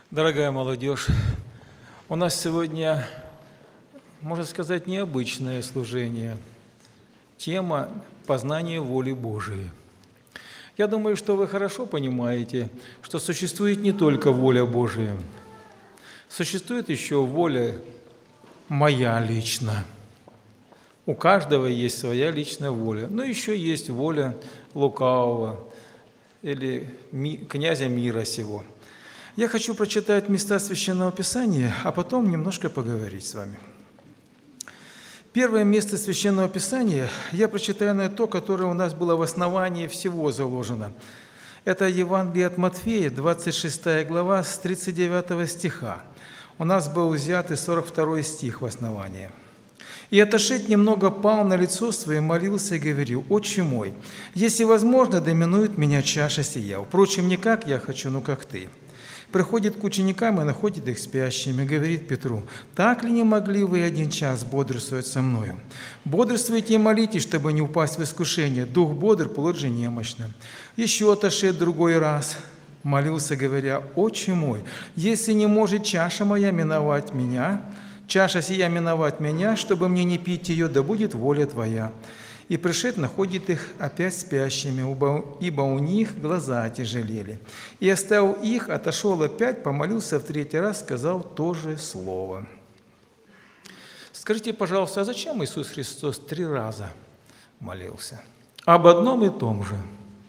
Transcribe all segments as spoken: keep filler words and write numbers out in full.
Дорогая молодежь, у нас сегодня, можно сказать, необычное служение. Тема познания воли Божией. Я думаю, что вы хорошо понимаете, что существует не только воля Божия. Существует еще воля моя лично. У каждого есть своя личная воля. Но еще есть воля лукавого или ми- князя мира сего. Я хочу прочитать места Священного Писания, а потом немножко поговорить с вами. Первое место Священного Писания я прочитаю на то, которое у нас было в основании всего заложено. Это Евангелие от Матфея, двадцать шестая глава, с тридцать девятого стиха. У нас был взят и сорок второй стих в основании. «И отошед немного пал на лицо свое, молился и говорил: Отче мой, если возможно, доминует меня чаша сия. Впрочем, не как я хочу, но как ты». Приходит к ученикам и находит их спящими, говорит Петру: «Так ли не могли вы один час бодрствовать со мною? Бодрствуйте и молитесь, чтобы не упасть в искушение. Дух бодр, плоть же немощна». Еще отошед другой раз, молился, говоря: «Отче мой, если не может чаша моя миновать меня, чаша сия миновать меня, чтобы мне не пить ее, да будет воля Твоя». И пришед находит их опять спящими, ибо у них глаза отяжелели. И оставил их, отошел опять, помолился в третий раз, сказал то же слово. Скажите, пожалуйста, а зачем Иисус Христос три раза молился? Об одном и том же.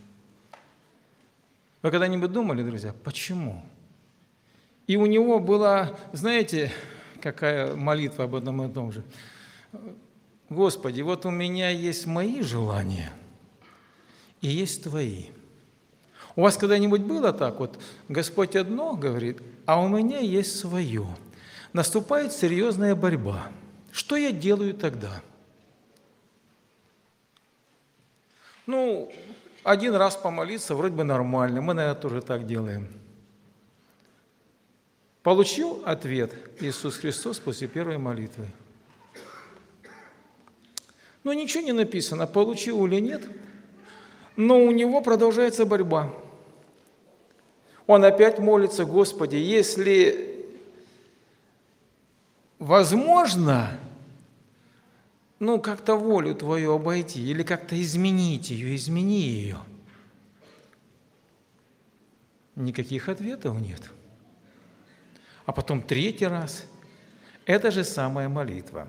Вы когда-нибудь думали, друзья, почему? И у него была, знаете, какая молитва об одном и том же? Господи, вот у меня есть мои желания и есть Твои. У вас когда-нибудь было так вот? Господь одно говорит, а у меня есть свое. Наступает серьезная борьба. Что я делаю тогда? Ну, один раз помолиться вроде бы нормально, мы, наверное, тоже так делаем. Получил ответ Иисус Христос после первой молитвы. Но ничего не написано, получил или нет, но у него продолжается борьба. Он опять молится: Господи, если возможно, ну, как-то волю Твою обойти или как-то изменить ее, измени ее. Никаких ответов нет. А потом третий раз. Это же самая молитва.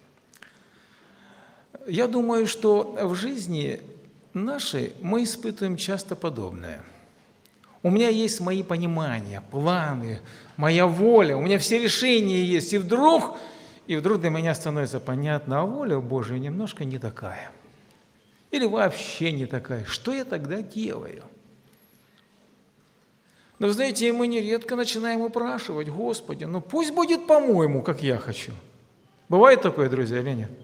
Я думаю, что в жизни нашей мы испытываем часто подобное. У меня есть мои понимания, планы, моя воля, у меня все решения есть, и вдруг, и вдруг для меня становится понятно, а воля Божия немножко не такая. Или вообще не такая. Что я тогда делаю? Но, вы знаете, мы нередко начинаем упрашивать: Господи, ну пусть будет по-моему, как я хочу. Бывает такое, друзья, или нет?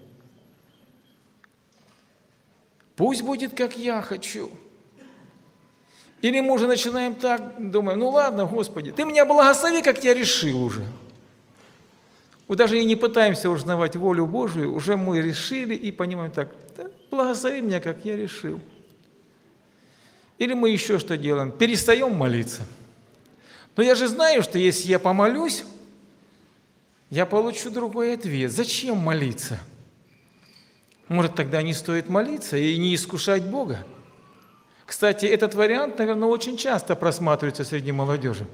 Пусть будет, как я хочу. Или мы уже начинаем так, думаем: ну ладно, Господи, Ты меня благослови, как я решил уже. Мы даже и не пытаемся узнавать волю Божию, уже мы решили и понимаем так: да, благослови меня, как я решил. Или мы еще что делаем? Перестаем молиться. Но я же знаю, что если я помолюсь, я получу другой ответ. Зачем молиться? Может, тогда не стоит молиться и не искушать Бога? Кстати, этот вариант, наверное, очень часто просматривается среди молодежи.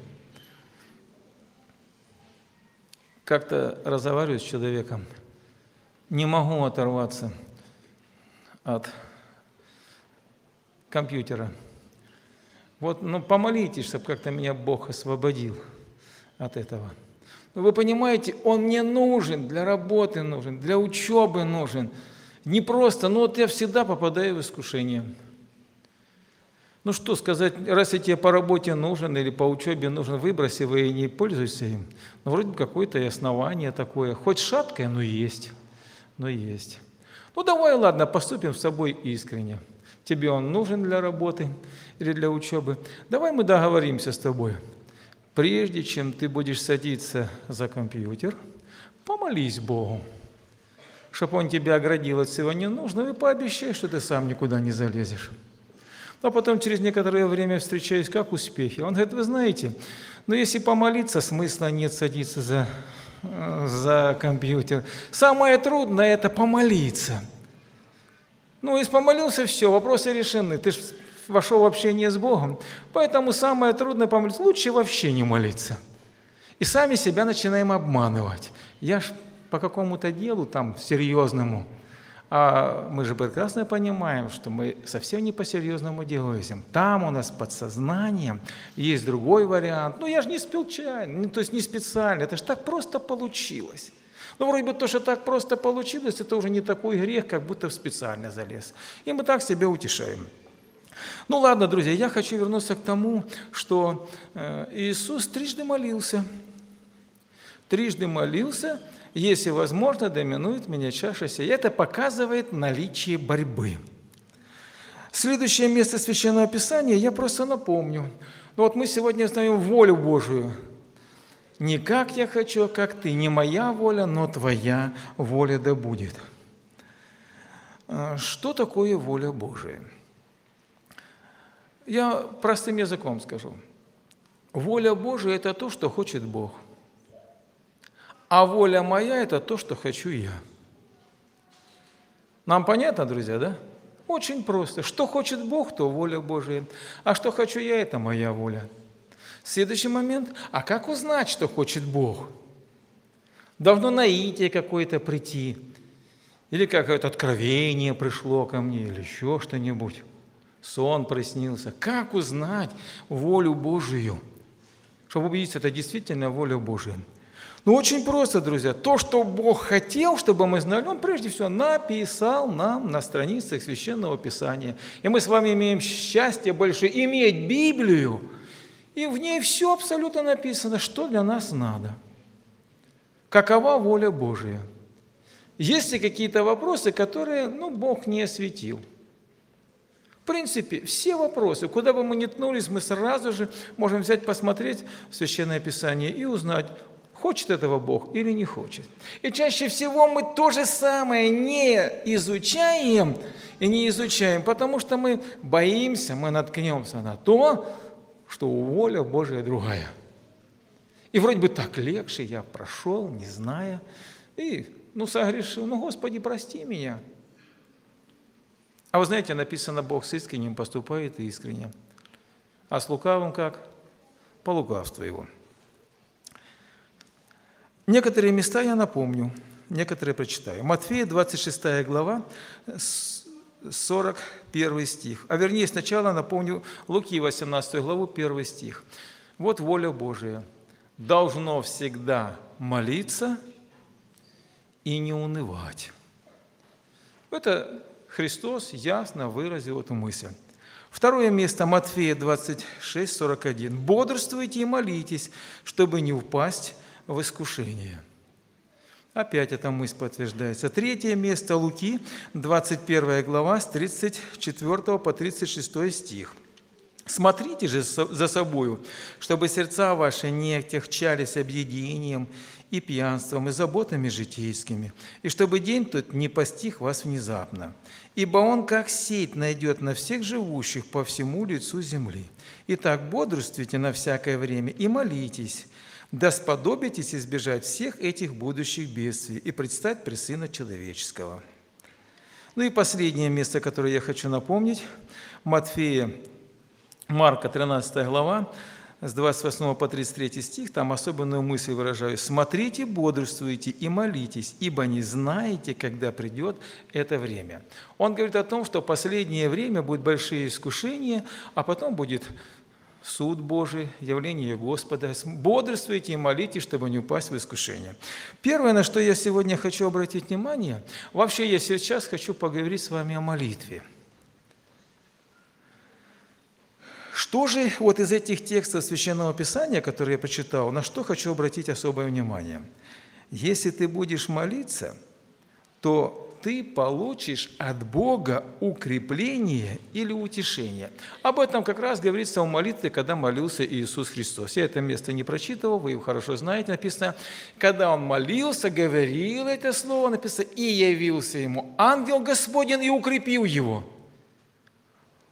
Как-то разговариваю с человеком, не могу оторваться от компьютера. Вот, ну, помолитесь, чтобы как-то меня Бог освободил от этого. Но вы понимаете, он мне нужен, для работы нужен, для учебы нужен. Не просто, но вот я всегда попадаю в искушение. Ну что сказать, раз я тебе по работе нужен или по учебе нужен, выбрось его и не пользуйся им. Ну вроде бы какое-то и основание такое, хоть шаткое, но есть, но есть. Ну давай, ладно, поступим с собой искренне. Тебе он нужен для работы или для учебы. Давай мы договоримся с тобой. Прежде чем ты будешь садиться за компьютер, помолись Богу, чтобы Он тебя оградил от всего ненужного, и пообещай, что ты сам никуда не залезешь. А потом через некоторое время встречаюсь, как успехи. Он говорит, вы знаете, ну если помолиться, смысла нет садиться за, за компьютер. Самое трудное – это помолиться. Ну, если помолился, все, вопросы решены. Ты же вошел в общение с Богом. Поэтому самое трудное помолиться. Лучше вообще не молиться. И сами себя начинаем обманывать. Я ж по какому-то делу там серьезному, а мы же прекрасно понимаем, что мы совсем не по серьезному делу лезем. Там у нас подсознанием есть другой вариант. Ну, я же не случайно, то есть не специально, это же так просто получилось. Ну, вроде бы то, что так просто получилось, это уже не такой грех, как будто специально залез. И мы так себя утешаем. Ну, ладно, друзья, я хочу вернуться к тому, что Иисус трижды молился. Трижды молился, если возможно, доминует меня чаша сия. Это показывает наличие борьбы. Следующее место Священного Писания я просто напомню. Ну вот мы сегодня знаем волю Божию. Не как я хочу, а как ты. Не моя воля, но твоя воля да будет. Что такое воля Божия? Я простым языком скажу. Воля Божия – это то, что хочет Бог. А воля моя – это то, что хочу я. Нам понятно, друзья, да? Очень просто. Что хочет Бог, то воля Божия. А что хочу я – это моя воля. Следующий момент. А как узнать, что хочет Бог? Должно наитие какое-то прийти. Или какое-то откровение пришло ко мне, или еще что-нибудь. Сон приснился. Как узнать волю Божию? Чтобы убедиться, это действительно воля Божия. Ну, очень просто, друзья. То, что Бог хотел, чтобы мы знали, Он прежде всего написал нам на страницах Священного Писания. И мы с вами имеем счастье большое иметь Библию, и в ней все абсолютно написано, что для нас надо. Какова воля Божия? Есть ли какие-то вопросы, которые, ну, Бог не осветил? В принципе, все вопросы, куда бы мы ни ткнулись, мы сразу же можем взять, посмотреть в Священное Писание и узнать, хочет этого Бог или не хочет. И чаще всего мы то же самое не изучаем и не изучаем, потому что мы боимся, мы наткнемся на то, что воля Божия другая. И вроде бы так легче, я прошел, не зная, и, ну, согрешил, ну, Господи, прости меня. А вы знаете, написано, Бог с искренним поступает искренне. А с лукавым как? По лукавству его. Некоторые места я напомню, некоторые прочитаю. Матфея, двадцать шестая глава, сорок первый стих. А вернее, сначала напомню Луки, восемнадцатую главу, первый стих. Вот воля Божия. Должно всегда молиться и не унывать. Это Христос ясно выразил эту мысль. Второе место, Матфея двадцать шесть, сорок один. «Бодрствуйте и молитесь, чтобы не упасть в искушение». Опять эта мысль подтверждается. Третье место, Луки, двадцать первая глава, с тридцать четвёртого по тридцать шестой стих. «Смотрите же за собою, чтобы сердца ваши не отягчались объединением и пьянством, и заботами житейскими, и чтобы день тот не постиг вас внезапно. Ибо он, как сеть, найдет на всех живущих по всему лицу земли. Итак, бодрствуйте на всякое время и молитесь, да сподобитесь избежать всех этих будущих бедствий и предстать пред Сына Человеческого». Ну и последнее место, которое я хочу напомнить, Матфея, Марка, тринадцатая глава, с двадцать восьмого по тридцать третий стих, там особенную мысль выражаю. «Смотрите, бодрствуйте и молитесь, ибо не знаете, когда придет это время». Он говорит о том, что в последнее время будут большие искушения, а потом будет суд Божий, явление Господа. Бодрствуйте и молитесь, чтобы не упасть в искушение. Первое, на что я сегодня хочу обратить внимание, вообще я сейчас хочу поговорить с вами о молитве. Что же вот из этих текстов Священного Писания, которые я почитал, на что хочу обратить особое внимание? Если ты будешь молиться, то ты получишь от Бога укрепление или утешение. Об этом как раз говорится в молитве, когда молился Иисус Христос. Я это место не прочитывал, вы его хорошо знаете, написано, когда Он молился, говорил это слово, написано, и явился Ему ангел Господень и укрепил Его.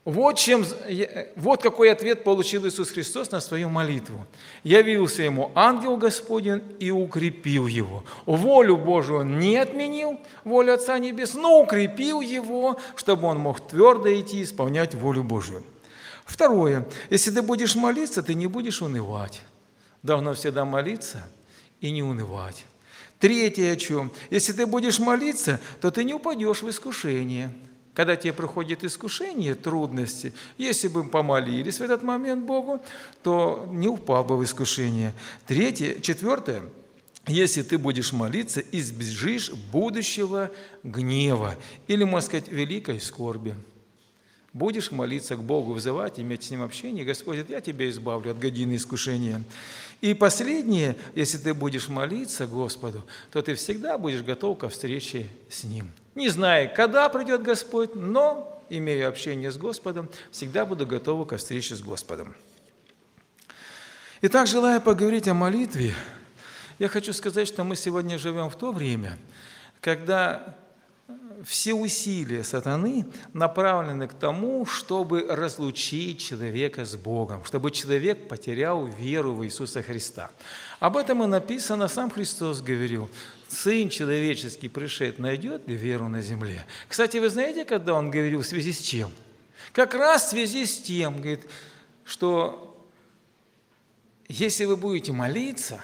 Вот, чем, вот какой ответ получил Иисус Христос на свою молитву. «Явился ему ангел Господень и укрепил его». Волю Божию он не отменил, волю Отца Небес, но укрепил его, чтобы он мог твердо идти и исполнять волю Божию. Второе. Если ты будешь молиться, ты не будешь унывать. Должно всегда молиться и не унывать. Третье о чем? Если ты будешь молиться, то ты не упадешь в искушение. Когда тебе приходит искушение, трудности, если бы помолились в этот момент Богу, то не упал бы в искушение. Третье, четвертое, если ты будешь молиться, избежишь будущего гнева или, можно сказать, великой скорби. Будешь молиться к Богу, взывать, иметь с Ним общение, Господь говорит, я тебя избавлю от годины искушения. И последнее, если ты будешь молиться Господу, то ты всегда будешь готов ко встрече с Ним. Не зная, когда придет Господь, но, имея общение с Господом, всегда буду готов ко встрече с Господом. Итак, желая поговорить о молитве, я хочу сказать, что мы сегодня живем в то время, когда все усилия сатаны направлены к тому, чтобы разлучить человека с Богом, чтобы человек потерял веру в Иисуса Христа. Об этом и написано, сам Христос говорил, «Сын человеческий пришед, найдет ли веру на земле?» Кстати, вы знаете, когда Он говорил, в связи с чем? Как раз в связи с тем, говорит, что если вы будете молиться,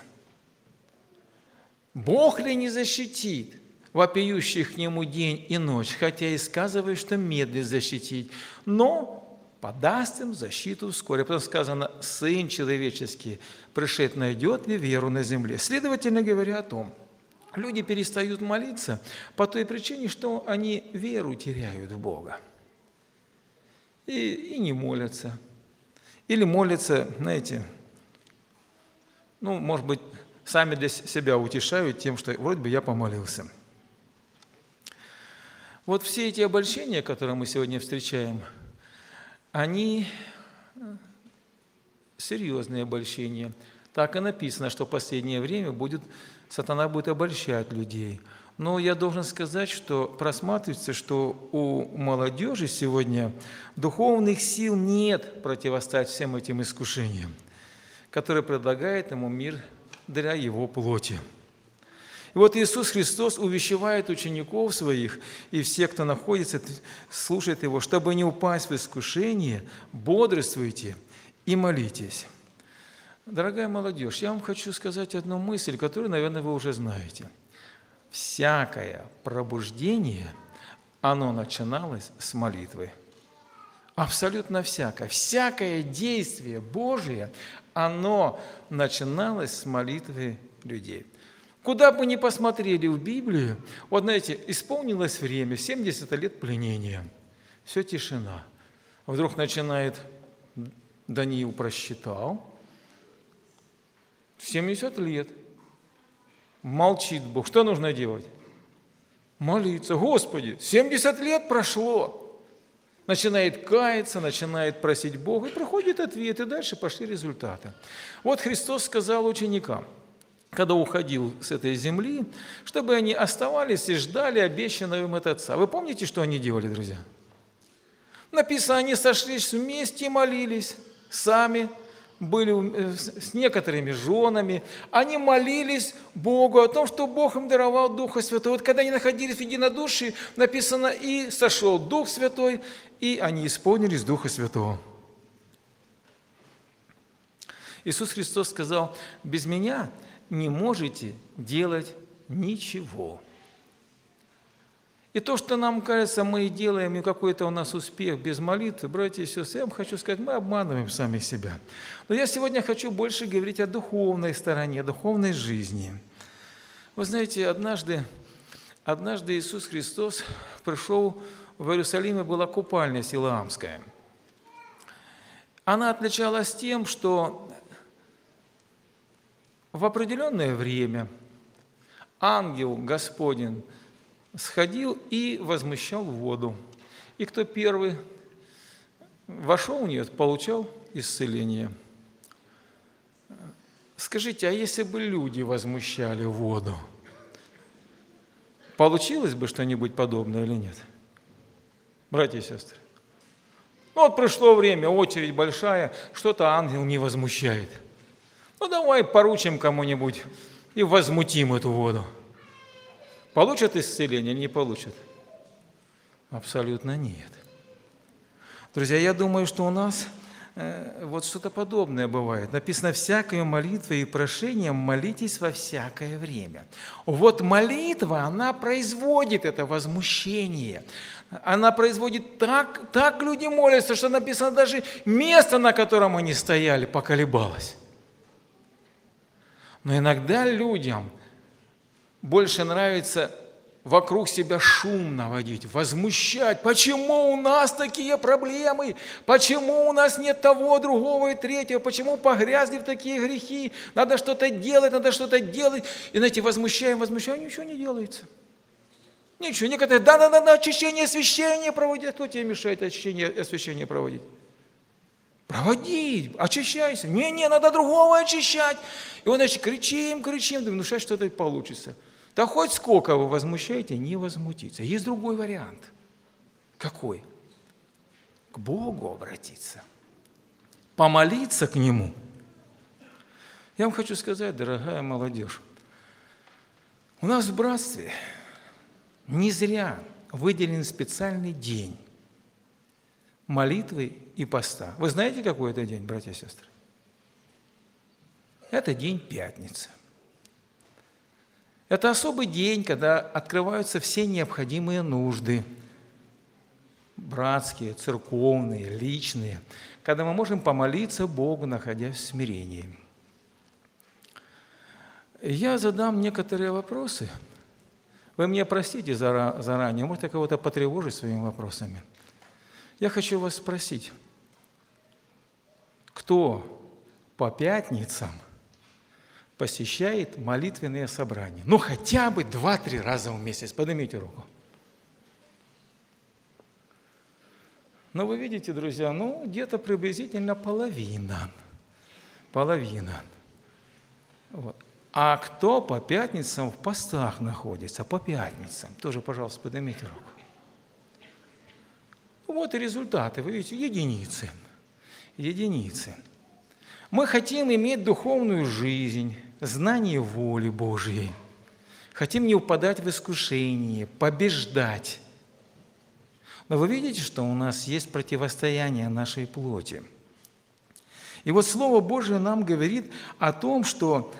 Бог ли не защитит вопиющих к Нему день и ночь, хотя и сказывает, что медлит защитить, но подаст им защиту вскоре. Потом сказано, Сын человеческий пришед, найдет ли веру на земле? Следовательно, говоря о том, люди перестают молиться по той причине, что они веру теряют в Бога. И, и не молятся. Или молятся, знаете, ну, может быть, сами для себя утешают тем, что вроде бы я помолился. Вот все эти обольщения, которые мы сегодня встречаем, они серьезные обольщения. Так и написано, что в последнее время будет, сатана будет обольщать людей. Но я должен сказать, что просматривается, что у молодежи сегодня духовных сил нет противостоять всем этим искушениям, которые предлагает ему мир для его плоти. И вот Иисус Христос увещевает учеников своих и всех, кто находится, слушает Его, чтобы не упасть в искушение, бодрствуйте и молитесь. Дорогая молодежь, я вам хочу сказать одну мысль, которую, наверное, вы уже знаете. Всякое пробуждение, оно начиналось с молитвы. Абсолютно всякое. Всякое действие Божие, оно начиналось с молитвы людей. Куда бы ни посмотрели в Библию, вот знаете, исполнилось время, семьдесят лет пленения, все тишина. Вдруг начинает, Даниил просчитал, семьдесят лет, молчит Бог. Что нужно делать? Молиться. Господи, семьдесят лет прошло. Начинает каяться, начинает просить Бога, и приходит ответ, и дальше пошли результаты. Вот Христос сказал ученикам, когда уходил с этой земли, чтобы они оставались и ждали обещанного им от Отца. Вы помните, что они делали, друзья? Написано, они сошлись вместе и молились, сами были с некоторыми женами. Они молились Богу о том, что Бог им даровал Духа Святого. Вот когда они находились в единодушии, написано, и сошел Дух Святой, и они исполнились Духа Святого. Иисус Христос сказал, без Меня не можете делать ничего. И то, что нам кажется, мы делаем, и какой-то у нас успех без молитвы, братья и сестры, я вам хочу сказать, мы обманываем сами себя. Но я сегодня хочу больше говорить о духовной стороне, о духовной жизни. Вы знаете, однажды, однажды Иисус Христос пришел в Иерусалиме, была купальня Силоамская. Она отличалась тем, что в определенное время ангел Господень сходил и возмущал воду. И кто первый вошел в нее, получал исцеление. Скажите, а если бы люди возмущали воду, получилось бы что-нибудь подобное или нет? Братья и сестры. Ну вот пришло время, очередь большая, что-то ангел не возмущает. Ну давай поручим кому-нибудь и возмутим эту воду. Получат исцеление или не получат? Абсолютно нет. Друзья, я думаю, что у нас э, вот что-то подобное бывает. Написано: всякою молитвой и прошением молитесь во всякое время. Вот молитва, она производит это возмущение. Она производит так, так люди молятся, что написано, даже место, на котором они стояли, поколебалось. Но иногда людям больше нравится вокруг себя шум наводить, возмущать. Почему у нас такие проблемы? Почему у нас нет того, другого и третьего? Почему погрязли в такие грехи? Надо что-то делать, надо что-то делать. И, знаете, возмущаем, возмущаем, ничего не делается. Ничего. Некоторые: да-да-да, очищение, освящение проводить. Кто тебе мешает очищение, освящение проводить? Проводи, очищайся. Не-не, надо другого очищать. И он, значит, кричим, кричим, думаем, ну сейчас что-то получится. Да хоть сколько вы возмущаете, не возмутиться. Есть другой вариант. Какой? К Богу обратиться. Помолиться к Нему. Я вам хочу сказать, дорогая молодежь, у нас в братстве не зря выделен специальный день молитвы и поста. Вы знаете, какой это день, братья и сестры? Это день пятницы. Это особый день, когда открываются все необходимые нужды, братские, церковные, личные, когда мы можем помолиться Богу, находясь в смирении. Я задам некоторые вопросы. Вы меня простите заранее, может, я кого-то потревожу своими вопросами. Я хочу вас спросить, кто по пятницам посещает молитвенные собрания? Ну, хотя бы два-три раза в месяц. Поднимите руку. Ну, вы видите, друзья, ну, где-то приблизительно половина. Половина. Вот. А кто по пятницам в постах находится? По пятницам. Тоже, пожалуйста, поднимите руку. Вот и результаты. Вы видите, единицы. Единицы. Мы хотим иметь духовную жизнь, знание воли Божьей. Хотим не упадать в искушение, побеждать. Но вы видите, что у нас есть противостояние нашей плоти. И вот Слово Божие нам говорит о том, что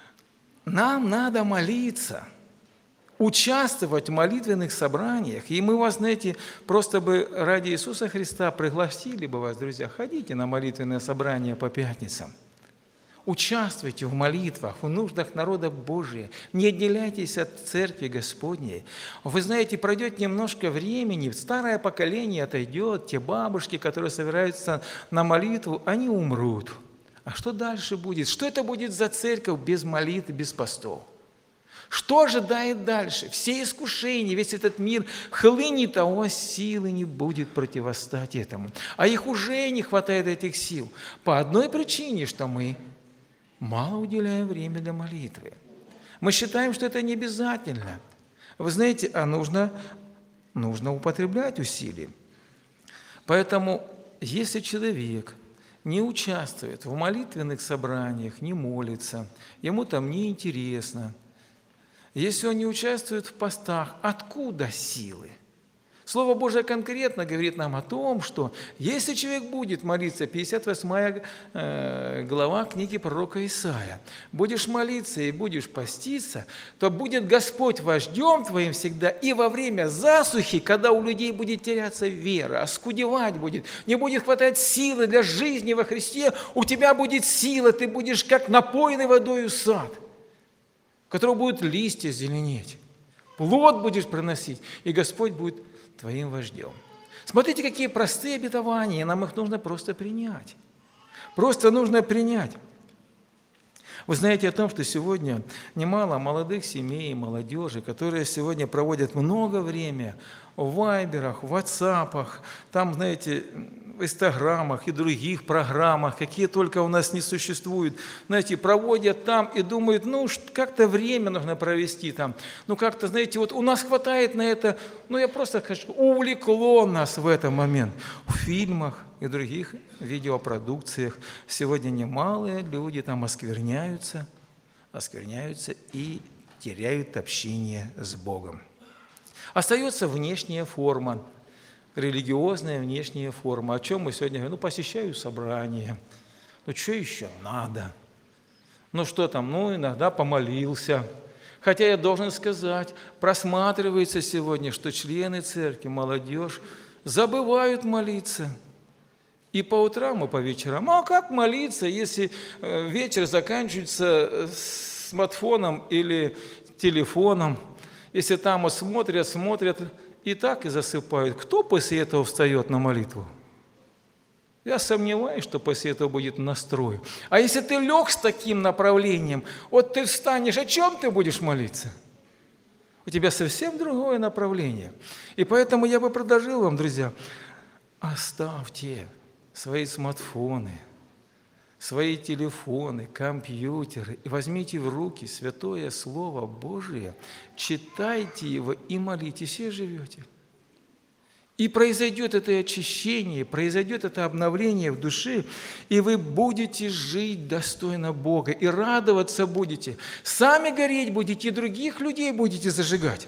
нам надо молиться, участвовать в молитвенных собраниях. И мы вас, знаете, просто бы ради Иисуса Христа пригласили бы вас, друзья, ходите на молитвенные собрания по пятницам. Участвуйте в молитвах, в нуждах народа Божия. Не отделяйтесь от Церкви Господней. Вы знаете, пройдет немножко времени, старое поколение отойдет, те бабушки, которые собираются на молитву, они умрут. А что дальше будет? Что это будет за церковь без молитвы, без постов? Что ожидает дальше? Все искушения, весь этот мир хлынет, а у вас силы не будет противостать этому. А их уже не хватает, этих сил. По одной причине, что мы мало уделяем время для молитвы. Мы считаем, что это не обязательно. Вы знаете, а нужно, нужно употреблять усилия. Поэтому, если человек не участвует в молитвенных собраниях, не молится, ему там неинтересно, если он не участвует в постах, откуда силы? Слово Божие конкретно говорит нам о том, что если человек будет молиться, пятьдесят восьмая глава книги пророка Исаия, будешь молиться и будешь поститься, то будет Господь вождем твоим всегда, и во время засухи, когда у людей будет теряться вера, оскудевать будет, не будет хватать силы для жизни во Христе, у тебя будет сила, ты будешь как напоенный водою сад, в котором будут листья зеленеть, плод будешь приносить, и Господь будет твоим вождем. Смотрите, какие простые обетования, нам их нужно просто принять. Просто нужно принять. Вы знаете о том, что сегодня немало молодых семей, молодежи, которые сегодня проводят много времени в вайберах, в ватсапах, там, знаете, в инстаграмах и других программах, какие только у нас не существуют, знаете, проводят там и думают, ну, как-то время нужно провести там. Ну, как-то, знаете, вот у нас хватает на это, ну, я просто хочу, увлекло нас в этот момент. В фильмах и других видеопродукциях сегодня немалые люди там оскверняются, оскверняются и теряют общение с Богом. Остается внешняя форма, религиозная внешняя форма. О чем мы сегодня говорим? Ну, посещаю собрания. Ну, что еще надо? Ну, что там? Ну, иногда помолился. Хотя я должен сказать, просматривается сегодня, что члены церкви, молодежь забывают молиться. И по утрам, и по вечерам. А как молиться, если вечер заканчивается смартфоном или телефоном? Если там вот смотрят, смотрят, и так и засыпают. Кто после этого встает на молитву? Я сомневаюсь, что после этого будет настрой. А если ты лег с таким направлением, вот ты встанешь, о чем ты будешь молиться? У тебя совсем другое направление. И поэтому я бы предложил вам, друзья, оставьте свои смартфоны, свои телефоны, компьютеры, и возьмите в руки Святое Слово Божие, читайте его и молитесь, и живете. И произойдет это очищение, произойдет это обновление в душе, и вы будете жить достойно Бога, и радоваться будете. Сами гореть будете, и других людей будете зажигать.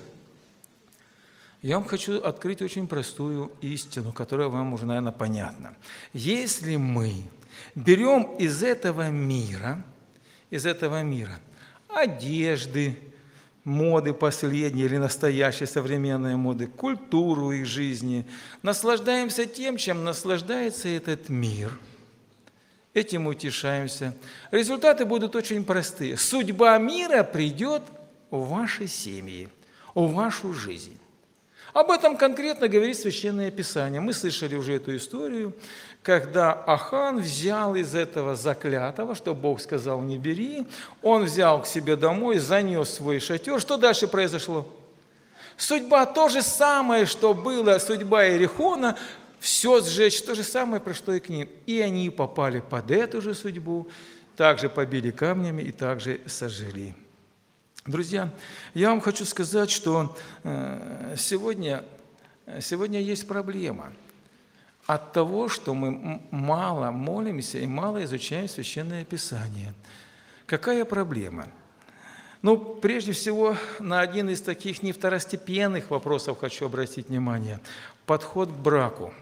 Я вам хочу открыть очень простую истину, которая вам уже, наверное, понятна. Если мы берем из этого мира, из этого мира одежды, моды последние или настоящие современные моды, культуру их жизни, наслаждаемся тем, чем наслаждается этот мир, этим утешаемся. Результаты будут очень простые. Судьба мира придет в ваши семьи, в вашу жизнь. Об этом конкретно говорит Священное Писание. Мы слышали уже эту историю, когда Ахан взял из этого заклятого, что Бог сказал не бери, он взял к себе домой, занес свой шатер. Что дальше произошло? Судьба то же самое, что было судьба Иерихона, все сжечь, то же самое пришло и к ним. И они попали под эту же судьбу, также побили камнями и также сожгли. Друзья, я вам хочу сказать, что сегодня, сегодня есть проблема от того, что мы мало молимся и мало изучаем Священное Писание. Какая проблема? Ну, прежде всего, на один из таких не второстепенных вопросов хочу обратить внимание. Подход к браку.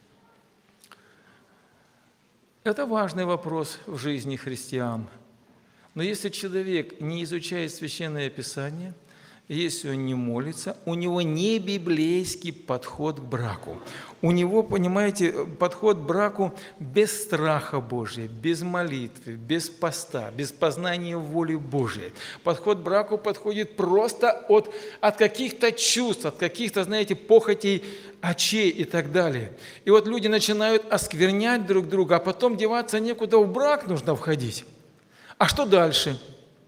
Это важный вопрос в жизни христиан. Но если человек не изучает Священное Писание, если он не молится, у него не библейский подход к браку. У него, понимаете, подход к браку без страха Божия, без молитвы, без поста, без познания воли Божией. Подход к браку подходит просто от, от каких-то чувств, от каких-то, знаете, похотей очей и так далее. И вот люди начинают осквернять друг друга, а потом деваться некуда, в брак нужно входить. А что дальше?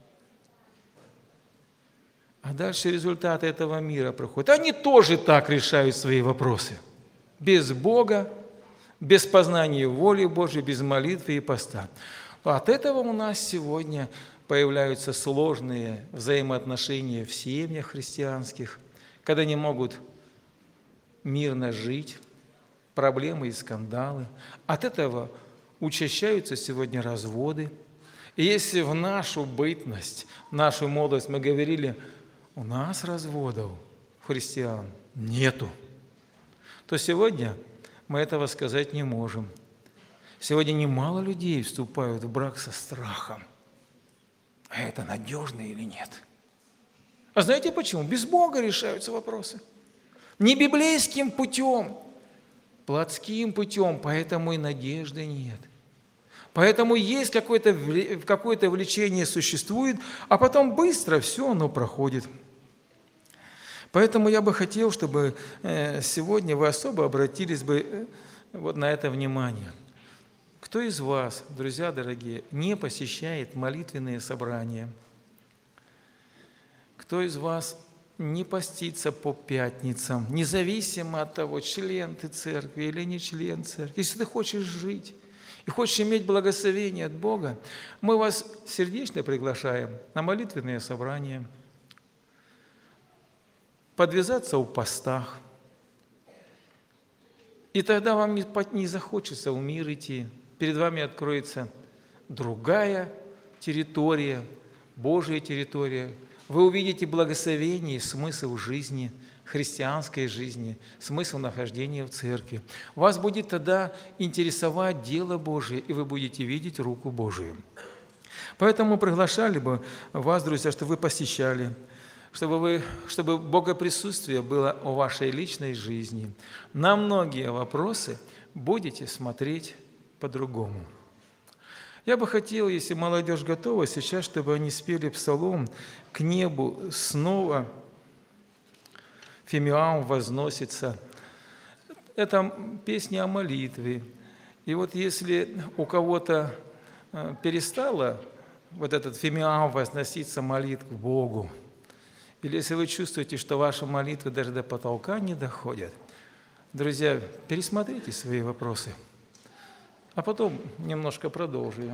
А дальше результаты этого мира проходят. Они тоже так решают свои вопросы. Без Бога, без познания воли Божьей, без молитвы и поста. От этого у нас сегодня появляются сложные взаимоотношения в семьях христианских, когда не могут мирно жить, проблемы и скандалы. От этого учащаются сегодня разводы. И если в нашу бытность, в нашу молодость мы говорили, у нас разводов христиан нету, то сегодня мы этого сказать не можем. Сегодня немало людей вступают в брак со страхом. А это надежно или нет? А знаете почему? Без Бога решаются вопросы. Не библейским путем, плотским путем, поэтому и надежды нет. Поэтому есть какое-то, какое-то влечение существует, а потом быстро все оно проходит. Поэтому я бы хотел, чтобы сегодня вы особо обратились бы вот на это внимание. Кто из вас, друзья дорогие, не посещает молитвенные собрания? Кто из вас не поститься по пятницам, независимо от того, член ты церкви или не член церкви. Если ты хочешь жить и хочешь иметь благословение от Бога, мы вас сердечно приглашаем на молитвенные собрания, подвязаться в постах. И тогда вам не, не захочется в мир идти. Перед вами откроется другая территория, Божья территория. Вы увидите благословение и смысл жизни, христианской жизни, смысл нахождения в церкви. Вас будет тогда интересовать дело Божие, и вы будете видеть руку Божию. Поэтому приглашали бы вас, друзья, чтобы вы посещали, чтобы, вы, чтобы богоприсутствие было в вашей личной жизни. На многие вопросы будете смотреть по-другому. Я бы хотел, если молодежь готова, сейчас, чтобы они спели псалом «К небу снова фимиам возносится». Это песня о молитве. И вот если у кого-то перестала вот этот фимиам возноситься молитва к Богу, или если вы чувствуете, что ваши молитвы даже до потолка не доходят, друзья, пересмотрите свои вопросы. А потом немножко продолжу.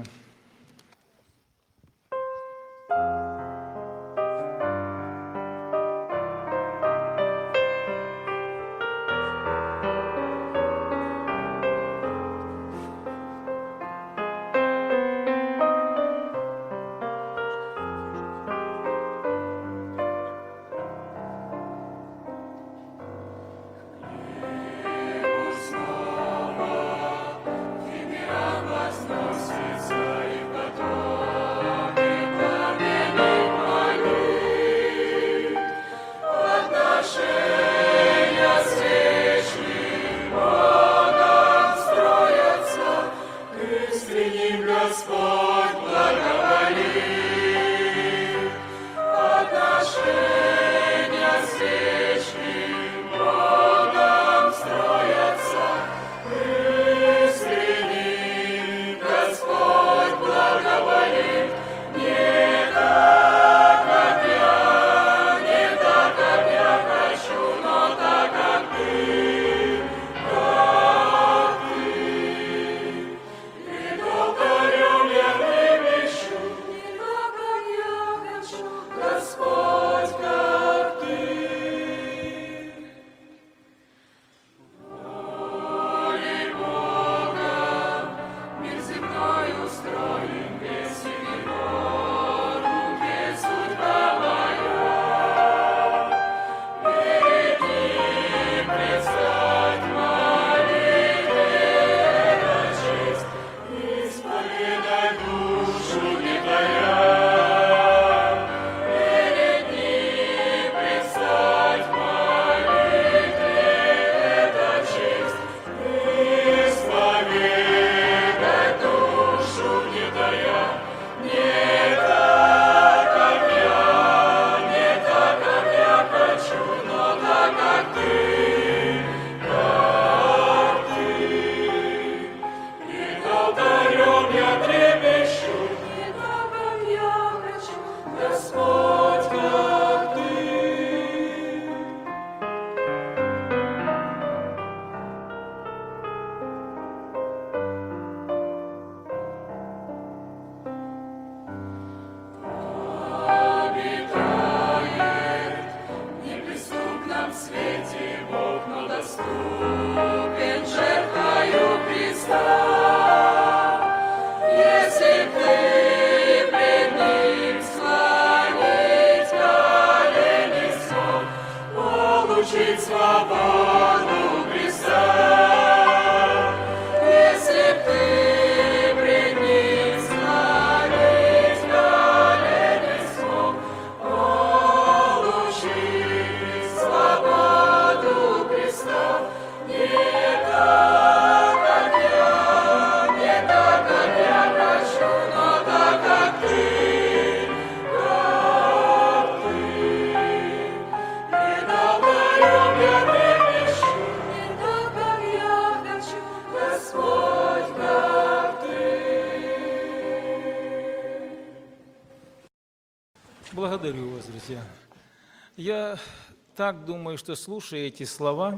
Благодарю вас, друзья. Я так думаю, что, слушая эти слова,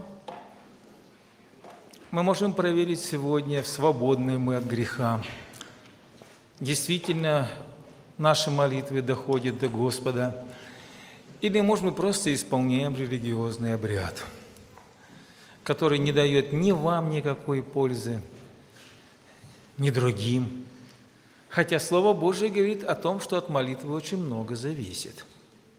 мы можем проверить сегодня, свободны мы от греха. Действительно, наши молитвы доходят до Господа, или, может, мы просто исполняем религиозный обряд, который не дает ни вам никакой пользы, ни другим. Хотя Слово Божие говорит о том, что от молитвы очень много зависит.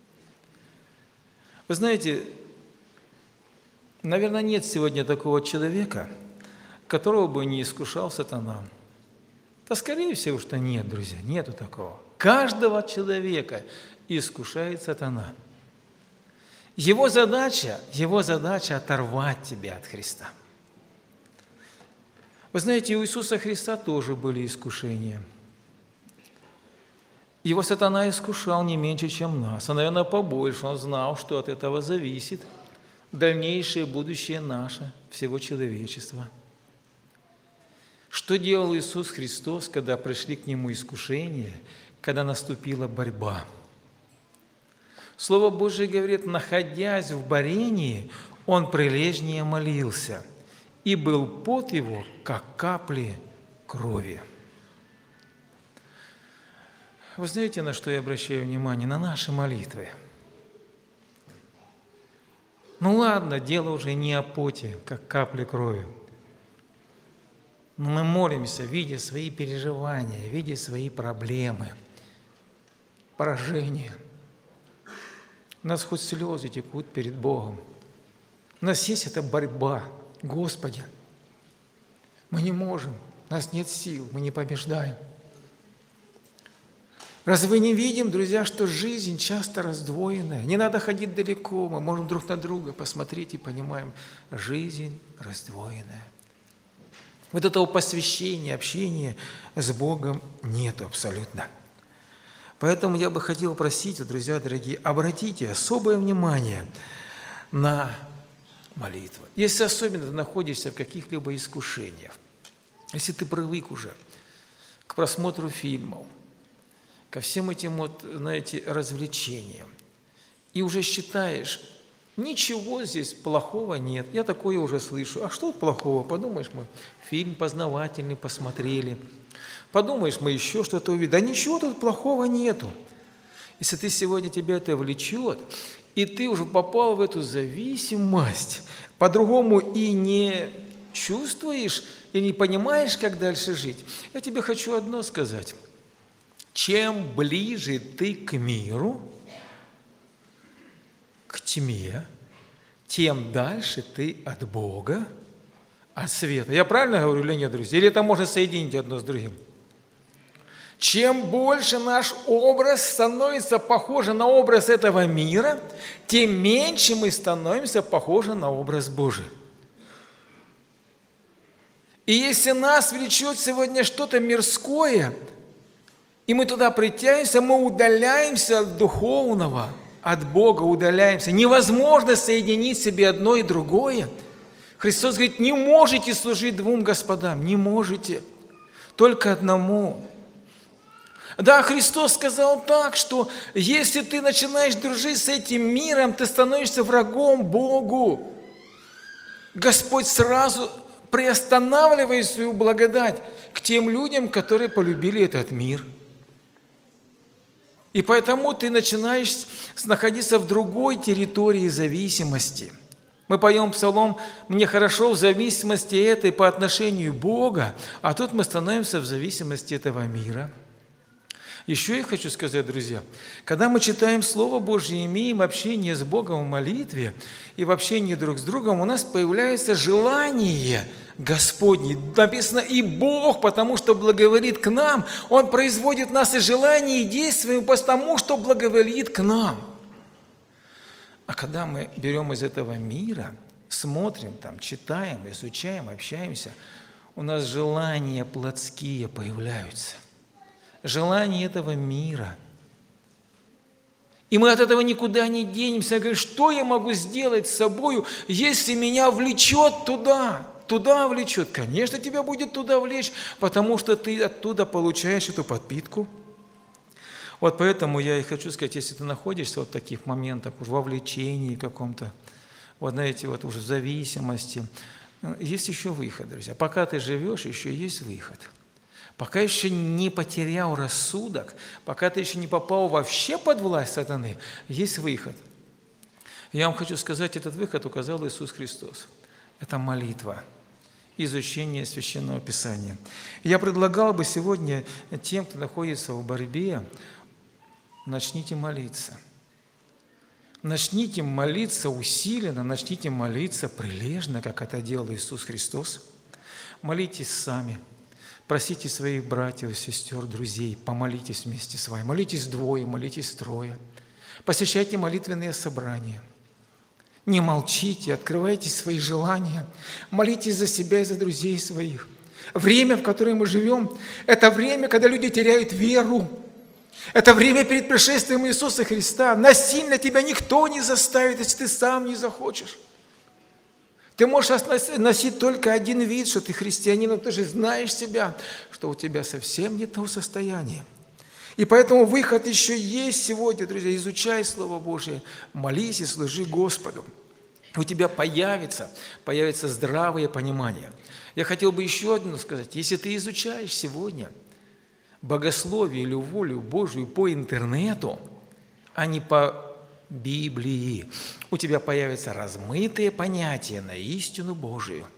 Вы знаете, наверное, нет сегодня такого человека, которого бы не искушал сатана. Да, скорее всего, что нет, друзья, нету такого. Каждого человека искушает сатана. Его задача, его задача оторвать тебя от Христа. Вы знаете, у Иисуса Христа тоже были искушения. Его сатана искушал не меньше, чем нас, а, наверное, побольше. Он знал, что от этого зависит дальнейшее будущее наше, всего человечества. Что делал Иисус Христос, когда пришли к Нему искушения, когда наступила борьба? Слово Божие говорит, находясь в борении, Он прилежнее молился, и был пот Его, как капли крови. Вы знаете, на что я обращаю внимание? На наши молитвы. Ну ладно, дело уже не о поте, как капли крови. Но мы молимся, видя свои переживания, видя свои проблемы, поражения. У нас хоть слезы текут перед Богом. У нас есть эта борьба. Господи, мы не можем, у нас нет сил, мы не побеждаем. Разве мы не видим, друзья, что жизнь часто раздвоенная? Не надо ходить далеко, мы можем друг на друга посмотреть и понимаем, жизнь раздвоенная. Вот этого посвящения, общения с Богом нету абсолютно. Поэтому я бы хотел просить, друзья дорогие, обратите особое внимание на молитву. Если особенно ты находишься в каких-либо искушениях, если ты привык уже к просмотру фильмов, ко всем этим вот, знаете, развлечениям, и уже считаешь, ничего здесь плохого нет. Я такое уже слышу. А что плохого? Подумаешь, мы фильм познавательный посмотрели. Подумаешь, мы еще что-то увидели. Да ничего тут плохого нету. Если ты сегодня тебя это влечет, и ты уже попал в эту зависимость, по-другому и не чувствуешь, и не понимаешь, как дальше жить, я тебе хочу одно сказать. Чем ближе ты к миру, к тьме, тем дальше ты от Бога, от света. Я правильно говорю или нет, друзья? Или это можно соединить одно с другим? Чем больше наш образ становится похож на образ этого мира, тем меньше мы становимся похожи на образ Божий. И если нас влечет сегодня что-то мирское, и мы туда притянемся, мы удаляемся от духовного, от Бога удаляемся. Невозможно соединить себе одно и другое. Христос говорит, не можете служить двум господам, не можете, только одному. Да, Христос сказал так, что если ты начинаешь дружить с этим миром, ты становишься врагом Богу. Господь сразу приостанавливает свою благодать к тем людям, которые полюбили этот мир. И поэтому ты начинаешь находиться в другой территории зависимости. Мы поем псалом «Мне хорошо в зависимости этой по отношению Бога», а тут мы становимся в зависимости этого мира. Еще я хочу сказать, друзья, когда мы читаем Слово Божье, имеем общение с Богом в молитве и в общении друг с другом, у нас появляется желание Господне. Написано «и Бог, потому что благоволит к нам». Он производит в нас и желание, и действие, потому что благоволит к нам. А когда мы берем из этого мира, смотрим, там, читаем, изучаем, общаемся, у нас желания плотские появляются. Желание этого мира. И мы от этого никуда не денемся. Говорим, что я могу сделать с собой, если меня влечет туда? Туда влечет. Конечно, тебя будет туда влечь, потому что ты оттуда получаешь эту подпитку. Вот поэтому я и хочу сказать, если ты находишься вот в таких моментах, уж во влечении каком-то, вот знаете, вот уже в зависимости, есть еще выход, друзья. Пока ты живешь, еще есть выход. Пока еще не потерял рассудок, пока ты еще не попал вообще под власть сатаны, есть выход. Я вам хочу сказать, этот выход указал Иисус Христос. Это молитва, изучение Священного Писания. Я предлагал бы сегодня тем, кто находится в борьбе, начните молиться. Начните молиться усиленно, начните молиться прилежно, как это делал Иисус Христос. Молитесь сами, просите своих братьев, сестер, друзей, помолитесь вместе с вами. Молитесь двое, молитесь трое. Посещайте молитвенные собрания. Не молчите, открывайте свои желания, молитесь за себя и за друзей своих. Время, в которое мы живем, это время, когда люди теряют веру. Это время перед пришествием Иисуса Христа. Насильно тебя никто не заставит, если ты сам не захочешь. Ты можешь носить только один вид, что ты христианин, но ты же знаешь себя, что у тебя совсем не то состояние. И поэтому выход еще есть сегодня, друзья. Изучай Слово Божие, молись и служи Господу. У тебя появится, появится здравое понимание. Я хотел бы еще одно сказать. Если ты изучаешь сегодня богословие или волю Божию по интернету, а не по Библии, у тебя появятся размытые понятия на истину Божию.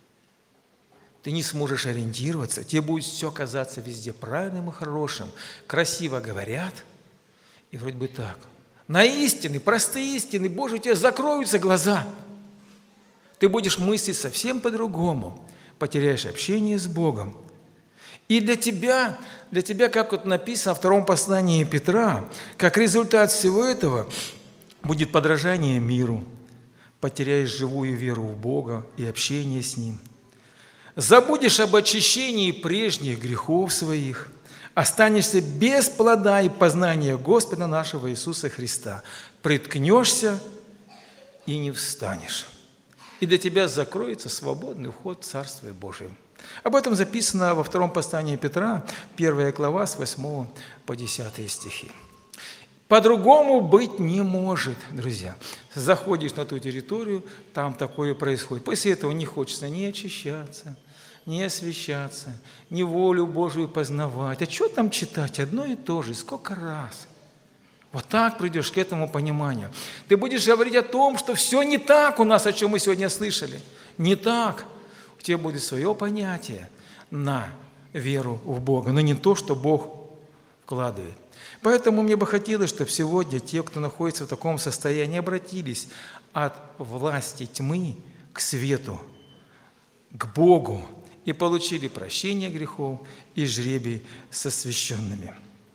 Ты не сможешь ориентироваться, тебе будет все казаться везде правильным и хорошим. Красиво говорят, и вроде бы так. На истины, простые истины Божьи, у тебя закроются глаза. Ты будешь мыслить совсем по-другому, потеряешь общение с Богом. И для тебя, для тебя, как вот написано во втором послании Петра, как результат всего этого будет подражание миру, потеряешь живую веру в Бога и общение с Ним. Забудешь об очищении прежних грехов своих, останешься без плода и познания Господа нашего Иисуса Христа, приткнешься и не встанешь. И для тебя закроется свободный вход в Царствие Божие. Об этом записано во втором послании Петра, первая глава, с восьмого по десятые стихи. По-другому быть не может, друзья. Заходишь на ту территорию, там такое происходит. После этого не хочется ни очищаться, не освящаться, ни волю Божию познавать. А что там читать? Одно и то же. Сколько раз? Вот так придешь к этому пониманию. Ты будешь говорить о том, что все не так у нас, о чем мы сегодня слышали. Не так. У тебя будет свое понятие на веру в Бога, но не то, что Бог вкладывает. Поэтому мне бы хотелось, чтобы сегодня те, кто находится в таком состоянии, обратились от власти тьмы к свету, к Богу, и получили прощение грехов и жребий с освященными.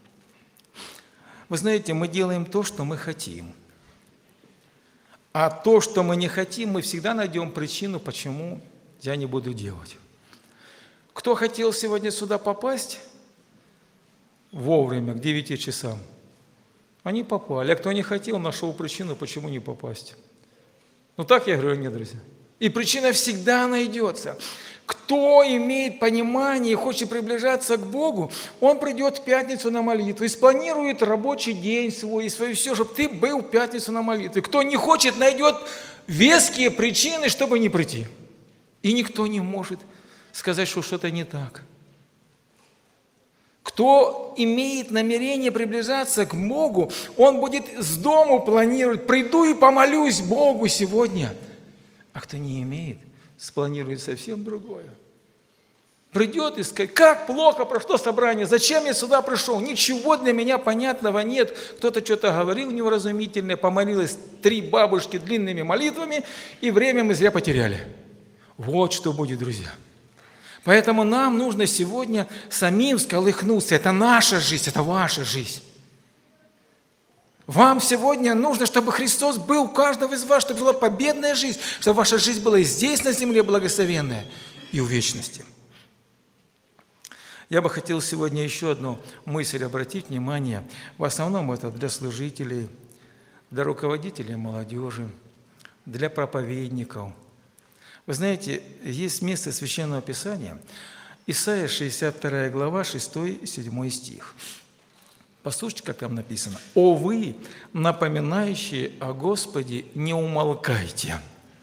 Вы знаете, мы делаем то, что мы хотим. А то, что мы не хотим, мы всегда найдем причину, почему я не буду делать. Кто хотел сегодня сюда попасть вовремя, к девяти часам, они попали. А кто не хотел, нашел причину, почему не попасть. Ну так я говорю, нет, друзья. И причина всегда найдется. Кто имеет понимание и хочет приближаться к Богу, он придет в пятницу на молитву и спланирует рабочий день свой и свое все, чтобы ты был в пятницу на молитве. Кто не хочет, найдет веские причины, чтобы не прийти. И никто не может сказать, что что-то не так. Кто имеет намерение приближаться к Богу, он будет с дому планировать, приду и помолюсь Богу сегодня. А кто не имеет, спланирует совсем другое. Придет и скажет, как плохо прошло собрание, зачем я сюда пришел, ничего для меня понятного нет. Кто-то что-то говорил невразумительное, помолилось три бабушки длинными молитвами, и время мы зря потеряли. Вот что будет, друзья. Поэтому нам нужно сегодня самим всколыхнуться. Это наша жизнь, это ваша жизнь. Вам сегодня нужно, чтобы Христос был у каждого из вас, чтобы была победная жизнь, чтобы ваша жизнь была и здесь, на земле, благословенная, и в вечности. Я бы хотел сегодня еще одну мысль обратить внимание. В основном это для служителей, для руководителей молодежи, для проповедников. Вы знаете, есть место Священного Писания, Исайя шестьдесят вторая глава, шестой-седьмой стих. Послушайте, как там написано. «О вы, напоминающие о Господе, не умолкайте».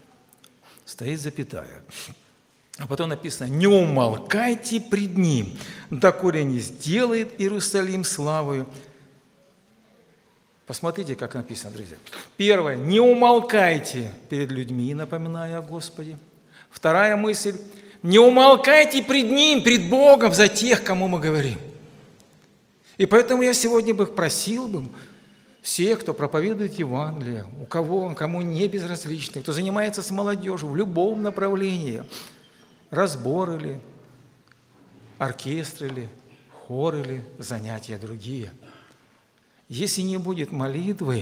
Стоит запятая. А потом написано: «Не умолкайте пред Ним, доколе не сделает Иерусалим славою». Посмотрите, как написано, друзья. Первое. Не умолкайте перед людьми, напоминая о Господе. Вторая мысль. Не умолкайте пред Ним, пред Богом за тех, кому мы говорим. И поэтому я сегодня бы просил бы всех, кто проповедует Евангелие, у кого, кому не безразлично, кто занимается с молодежью в любом направлении, разборы ли, оркестры ли, хоры ли, занятия другие. Если не будет молитвы,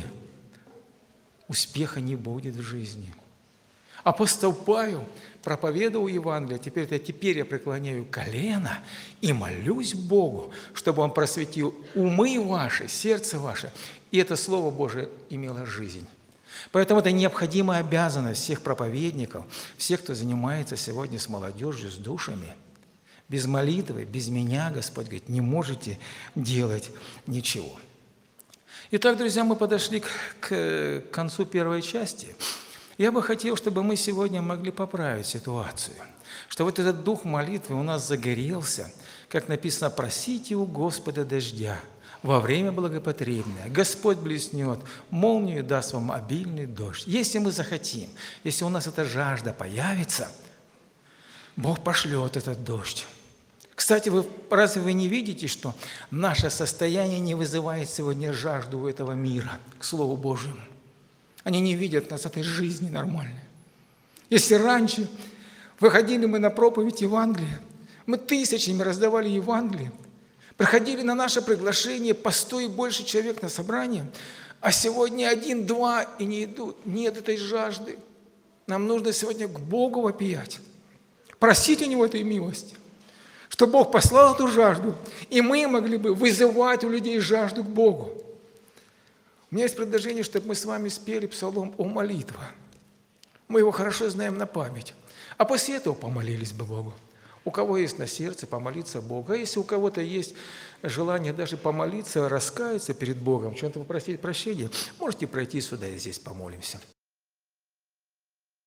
успеха не будет в жизни. Апостол Павел проповедовал Евангелие, теперь, я, теперь я преклоняю колено и молюсь Богу, чтобы Он просветил умы ваши, сердце ваше, и это Слово Божие имело жизнь. Поэтому это необходимая обязанность всех проповедников, всех, кто занимается сегодня с молодежью, с душами. Без молитвы, без меня, Господь говорит, не можете делать ничего. Итак, друзья, мы подошли к, к концу первой части. Я бы хотел, чтобы мы сегодня могли поправить ситуацию, что вот этот дух молитвы у нас загорелся, как написано: «Просите у Господа дождя во время благопотребное, Господь блеснет, молнию даст вам обильный дождь». Если мы захотим, если у нас эта жажда появится, Бог пошлет этот дождь. Кстати, вы, разве вы не видите, что наше состояние не вызывает сегодня жажду у этого мира к Слову Божьему? Они не видят нас этой жизни нормальной. Если раньше выходили мы на проповедь Евангелия, мы тысячами раздавали Евангелие, приходили на наше приглашение по сто и больше человек на собрание, а сегодня один-два и не идут. Нет этой жажды. Нам нужно сегодня к Богу вопиять, просить у Него этой милости, что Бог послал эту жажду, и мы могли бы вызывать у людей жажду к Богу. У меня есть предложение, чтобы мы с вами спели псалом «О молитва». Мы его хорошо знаем на память. А после этого помолились бы Богу. У кого есть на сердце, помолиться Богу. А если у кого-то есть желание даже помолиться, раскаяться перед Богом, в чем-то попросить прощения, можете пройти сюда и здесь помолимся.